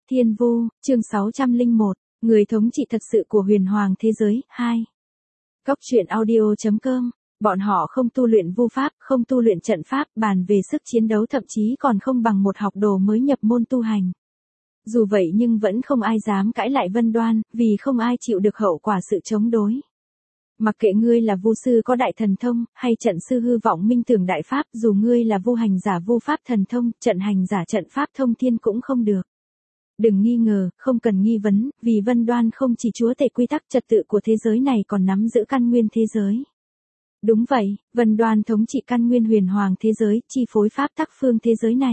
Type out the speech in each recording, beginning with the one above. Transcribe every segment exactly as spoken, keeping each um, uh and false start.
Thiên Vu, chương sáu trăm lẻ một, người thống trị thật sự của huyền hoàng thế giới, hai. Góc truyện audio chấm com, bọn họ không tu luyện vu pháp, không tu luyện trận pháp, bàn về sức chiến đấu thậm chí còn không bằng một học đồ mới nhập môn tu hành. Dù vậy nhưng vẫn không ai dám cãi lại Vân Đoan, vì không ai chịu được hậu quả sự chống đối. Mặc kệ ngươi là vu sư có đại thần thông, hay trận sư hư vọng minh tưởng đại pháp, dù ngươi là vu hành giả vu pháp thần thông, trận hành giả trận pháp thông thiên cũng không được. Đừng nghi ngờ, không cần nghi vấn, vì Vân Đoan không chỉ chúa tể quy tắc trật tự của thế giới này còn nắm giữ căn nguyên thế giới. Đúng vậy, Vân Đoan thống trị căn nguyên huyền hoàng thế giới, chi phối pháp tắc phương thế giới này.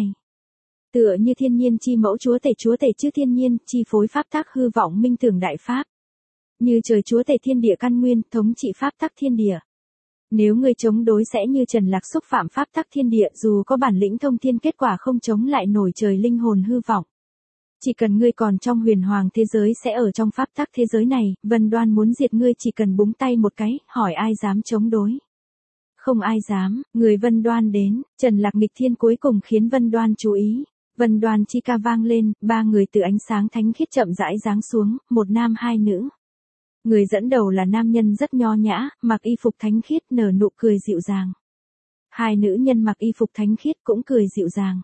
Tựa như thiên nhiên chi mẫu chúa tể chúa tể chứ thiên nhiên, chi phối pháp tắc hư vọng minh tưởng đại pháp. Như trời chúa tể thiên địa căn nguyên, thống trị pháp tắc thiên địa. Nếu ngươi chống đối sẽ như Trần Lạc xúc phạm pháp tắc thiên địa, dù có bản lĩnh thông thiên kết quả không chống lại nổi trời linh hồn hư vọng. Chỉ cần ngươi còn trong huyền hoàng thế giới sẽ ở trong pháp tắc thế giới này, Vân Đoan muốn diệt ngươi chỉ cần búng tay một cái, hỏi ai dám chống đối. Không ai dám, người Vân Đoan đến, Trần Lạc nghịch thiên cuối cùng khiến Vân Đoan chú ý. Vân Đoan chi ca vang lên, ba người từ ánh sáng thánh khiết chậm rãi giáng xuống, một nam hai nữ. Người dẫn đầu là nam nhân rất nho nhã, mặc y phục thánh khiết nở nụ cười dịu dàng. Hai nữ nhân mặc y phục thánh khiết cũng cười dịu dàng.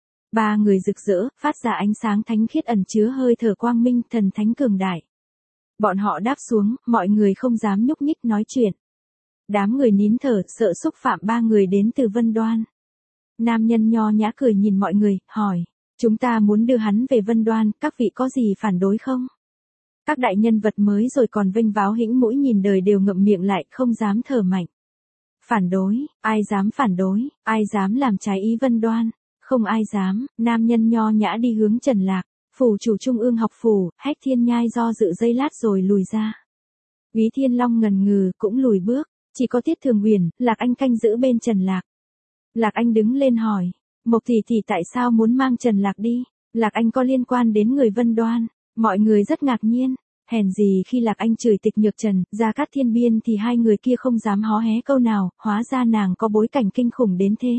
Ba người rực rỡ, phát ra ánh sáng thánh khiết ẩn chứa hơi thở quang minh thần thánh cường đại. Bọn họ đáp xuống, mọi người không dám nhúc nhích nói chuyện. Đám người nín thở, sợ xúc phạm ba người đến từ Vân Đoan. Nam nhân nho nhã cười nhìn mọi người, hỏi, chúng ta muốn đưa hắn về Vân Đoan, các vị có gì phản đối không? Các đại nhân vật mới rồi còn vênh váo hĩnh mũi nhìn đời đều ngậm miệng lại, không dám thở mạnh. Phản đối, ai dám phản đối, ai dám làm trái ý Vân Đoan? Không ai dám, nam nhân nho nhã đi hướng Trần Lạc, phủ chủ trung ương học phủ, Hách Thiên Nhai do dự giây lát rồi lùi ra. Úy Thiên Long ngần ngừ, cũng lùi bước, chỉ có Tiết Thường Huyền, Lạc Anh canh giữ bên Trần Lạc. Lạc Anh đứng lên hỏi, Mộc tỷ tỷ tại sao muốn mang Trần Lạc đi? Lạc Anh có liên quan đến người Vân Đoan, mọi người rất ngạc nhiên. Hèn gì khi Lạc Anh chửi Tịch Nhược Trần, Gia Cát Thiên Biên thì hai người kia không dám hó hé câu nào, hóa ra nàng có bối cảnh kinh khủng đến thế.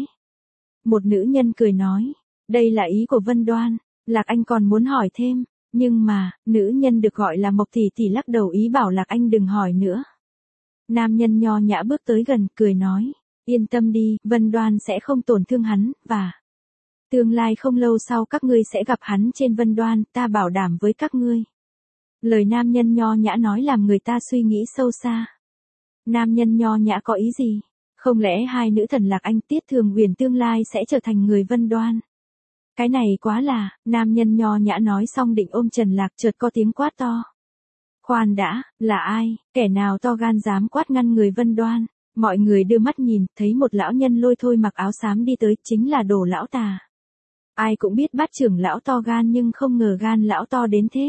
Một nữ nhân cười nói, đây là ý của Vân Đoan. Lạc Anh còn muốn hỏi thêm, nhưng mà, nữ nhân được gọi là Mộc tỷ tỷ lắc đầu ý bảo Lạc Anh đừng hỏi nữa. Nam nhân nho nhã bước tới gần, cười nói, yên tâm đi, Vân Đoan sẽ không tổn thương hắn, và tương lai không lâu sau các ngươi sẽ gặp hắn trên Vân Đoan, ta bảo đảm với các ngươi. Lời nam nhân nho nhã nói làm người ta suy nghĩ sâu xa. Nam nhân nho nhã có ý gì? Không lẽ hai nữ thần Lạc Anh Tiết Thường Huyền tương lai sẽ trở thành người Vân Đoan? Cái này quá là, nam nhân nho nhã nói xong định ôm Trần Lạc chợt có tiếng quát to. Khoan đã, là ai, kẻ nào to gan dám quát ngăn người Vân Đoan? Mọi người đưa mắt nhìn, thấy một lão nhân lôi thôi mặc áo xám đi tới, chính là Đồ lão tà. Ai cũng biết Bát trưởng lão to gan nhưng không ngờ gan lão to đến thế.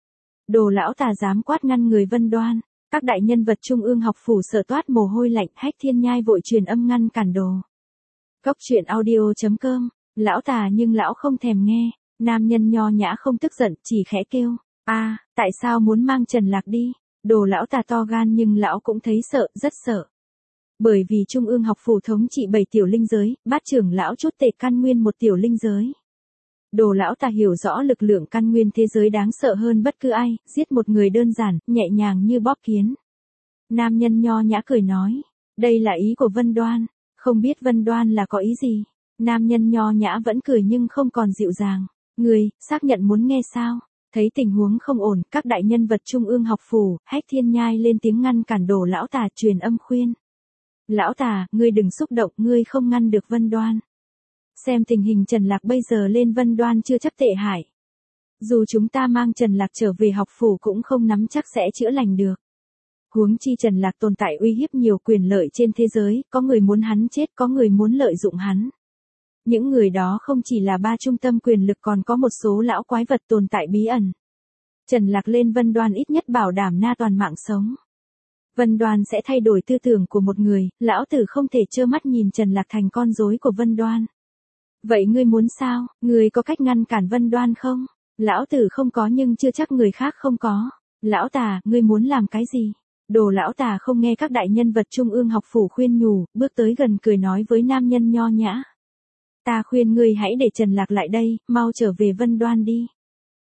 Đồ lão tà dám quát ngăn người Vân Đoan. Các đại nhân vật trung ương học phủ sợ toát mồ hôi lạnh, Hách Thiên Nhai vội truyền âm ngăn cản Đồ. Góc truyện audio chấm com, lão tà nhưng lão không thèm nghe, nam nhân nho nhã không tức giận, chỉ khẽ kêu, a, à, tại sao muốn mang Trần Lạc đi? Đồ lão tà to gan nhưng lão cũng thấy sợ, rất sợ. Bởi vì trung ương học phủ thống trị bảy tiểu linh giới, Bát trưởng lão chút tệ căn nguyên một tiểu linh giới. Đồ lão tà hiểu rõ lực lượng căn nguyên thế giới đáng sợ hơn bất cứ ai, giết một người đơn giản, nhẹ nhàng như bóp kiến. Nam nhân nho nhã cười nói, đây là ý của Vân Đoan, không biết Vân Đoan là có ý gì. Nam nhân nho nhã vẫn cười nhưng không còn dịu dàng, người, xác nhận muốn nghe sao? Thấy tình huống không ổn, các đại nhân vật trung ương học phủ, Hách Thiên Nhai lên tiếng ngăn cản Đồ lão tà truyền âm khuyên. Lão tà, ngươi đừng xúc động, ngươi không ngăn được Vân Đoan. Xem tình hình Trần Lạc bây giờ lên Vân Đoan chưa chấp tệ hại. Dù chúng ta mang Trần Lạc trở về học phủ cũng không nắm chắc sẽ chữa lành được. Huống chi Trần Lạc tồn tại uy hiếp nhiều quyền lợi trên thế giới, có người muốn hắn chết, có người muốn lợi dụng hắn. Những người đó không chỉ là ba trung tâm quyền lực còn có một số lão quái vật tồn tại bí ẩn. Trần Lạc lên Vân Đoan ít nhất bảo đảm na toàn mạng sống. Vân Đoan sẽ thay đổi tư tưởng của một người, lão tử không thể trơ mắt nhìn Trần Lạc thành con rối của Vân Đoan. Vậy ngươi muốn sao, ngươi có cách ngăn cản Vân Đoan không? Lão tử không có nhưng chưa chắc người khác không có. Lão tà, ngươi muốn làm cái gì? Đồ lão tà không nghe các đại nhân vật trung ương học phủ khuyên nhủ, bước tới gần cười nói với nam nhân nho nhã. Ta khuyên ngươi hãy để Trần Lạc lại đây, mau trở về Vân Đoan đi.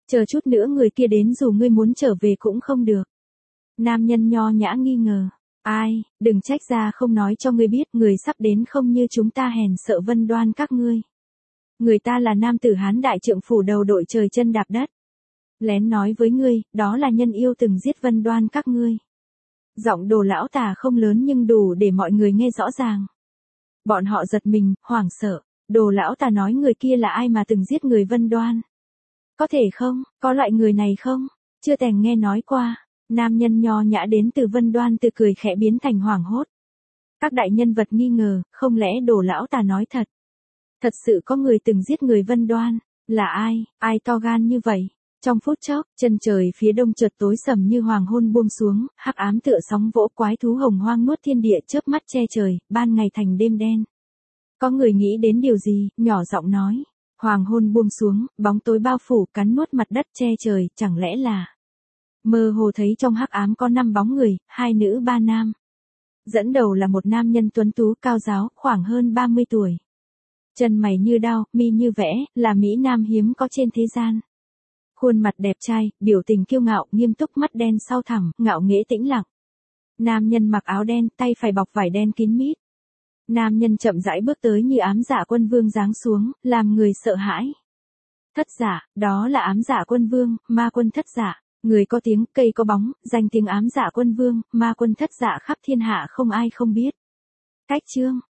Chờ chút nữa người kia đến dù ngươi muốn trở về cũng không được. Nam nhân nho nhã nghi ngờ. Ai, đừng trách ra không nói cho ngươi biết, người sắp đến không như chúng ta hèn sợ Vân Đoan các ngươi. Người ta là nam tử Hán đại trượng phủ đầu đội trời chân đạp đất. Lén nói với ngươi, đó là nhân yêu từng giết Vân Đoan các ngươi. Giọng Đồ lão tà không lớn nhưng đủ để mọi người nghe rõ ràng. Bọn họ giật mình, hoảng sợ. Đồ lão tà nói người kia là ai mà từng giết người Vân Đoan? Có thể không, có loại người này không? Chưa từng nghe nói qua. Nam nhân nho nhã đến từ Vân Đoan từ cười khẽ biến thành hoảng hốt. Các đại nhân vật nghi ngờ, không lẽ Đồ lão tà nói thật? Thật sự có người từng giết người Vân Đoan? Là ai, ai to gan như vậy? Trong phút chốc, chân trời phía đông chợt tối sầm như hoàng hôn buông xuống, hắc ám tựa sóng vỗ, quái thú hồng hoang nuốt thiên địa, chớp mắt che trời, ban ngày thành đêm đen. Có người nghĩ đến điều gì, nhỏ giọng nói. Hoàng hôn buông xuống, bóng tối bao phủ, cắn nuốt mặt đất che trời, chẳng lẽ là... Mơ hồ thấy trong hắc ám có năm bóng người, hai nữ ba nam. Dẫn đầu là một nam nhân tuấn tú cao ráo, khoảng hơn ba mươi tuổi. Chân mày như đao, mi như vẽ, là mỹ nam hiếm có trên thế gian. Khuôn mặt đẹp trai, biểu tình kiêu ngạo, nghiêm túc, mắt đen sau thẳng, ngạo nghễ tĩnh lặng. Nam nhân mặc áo đen, tay phải bọc vải đen kín mít. Nam nhân chậm rãi bước tới như ám dạ quân vương giáng xuống, làm người sợ hãi. Thất giả, đó là ám dạ quân vương, ma quân thất giả. Người có tiếng, cây có bóng, danh tiếng ám dạ quân vương, ma quân thất giả khắp thiên hạ không ai không biết. Cách chương